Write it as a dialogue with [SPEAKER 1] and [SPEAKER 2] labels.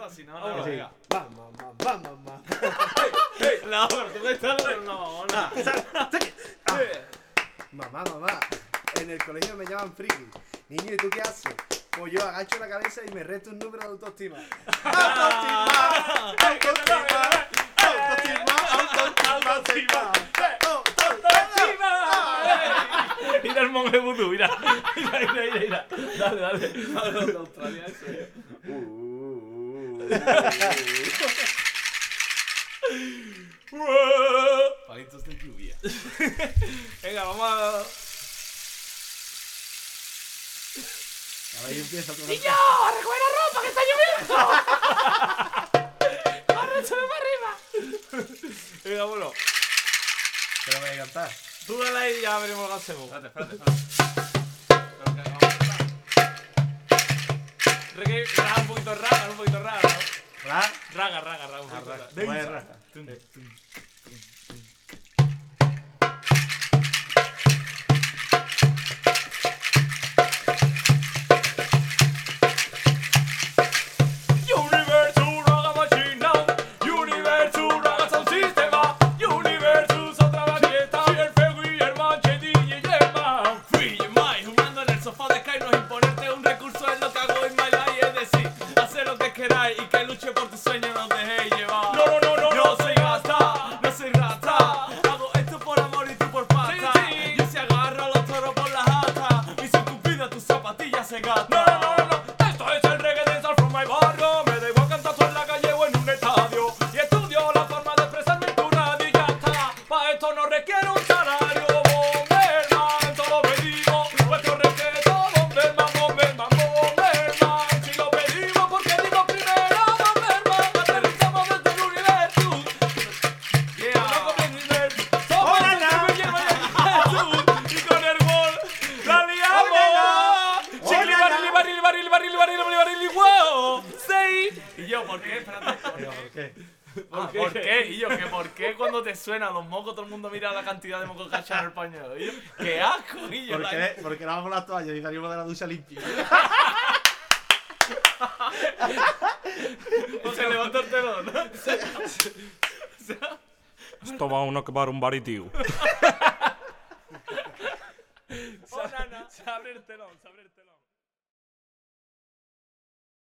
[SPEAKER 1] si no, no.
[SPEAKER 2] Venga.
[SPEAKER 3] Mamá.
[SPEAKER 1] No, pero tú me estás dando una mamona.
[SPEAKER 3] Mamá. En el colegio me llaman friki. Niño, ¿y tú qué haces? Pues yo agacho la cabeza y me reto un número de autoestima.
[SPEAKER 1] Mira el monje vudú, mira. Dale. De Australia eso. Palitos de lluvia. Venga, vamos a...
[SPEAKER 3] Ahora yo empiezo con
[SPEAKER 1] ¡Niño! ¡A recoger la ropa que está lloviendo! ¡Corre, sube para arriba! Venga, bueno.
[SPEAKER 3] ¿Qué lo voy a cantar?
[SPEAKER 1] Tú dale ahí y ya veremos lo que hacemos.
[SPEAKER 2] Espérate.
[SPEAKER 1] Raga un poquito raga, ¿no?
[SPEAKER 3] ¿Ra?
[SPEAKER 1] Raga un poquito raga.
[SPEAKER 3] ¿Cómo es ra?
[SPEAKER 1] Universo raga machina, Universo raga sound sistema, Universo otra baqueta, el fuego y el manche DJ Gemma. Free your mind, jugando en el sofá de Sky, no es imponerte un recurso, es lo que hago en my life, es decir, hacer lo que queráis y que luche por tus sueños, no os dejéis llevar. No, yo soy gasta, no soy rata, hago esto por amor y tú por pata. Yo si agarro a los toros por la jata, y si tu vida tus zapatillas se gastan. No, esto es el reggae de Sal from my barrio. Me da igual cantar tú en la calle o en un estadio. Y estudio la forma de expresarme en tu radio y ya está. Pa' esto no requiere un salario. Bomberman, todo lo pedimos. Vuestro respeto, Bomberman. Si lo pedimos porque digo primero, Bomberman. Aterrizamos desde el universo. Somos el universo y con el gol la liamos. Chili, barril, wow. Sí. Y yo, ¿por qué? Espérate. ¿Por qué? Y yo, ¿que por qué cuando te suenan los mocos todo el mundo mira la cantidad de mocos que echan en el pañuelo? Y yo, ¡qué asco! Y yo,
[SPEAKER 3] Porque lavamos las toallas y salimos de la ducha limpia.
[SPEAKER 1] o sea, levanta el telón, ¿no?
[SPEAKER 4] Esto va a acabar un baritivo.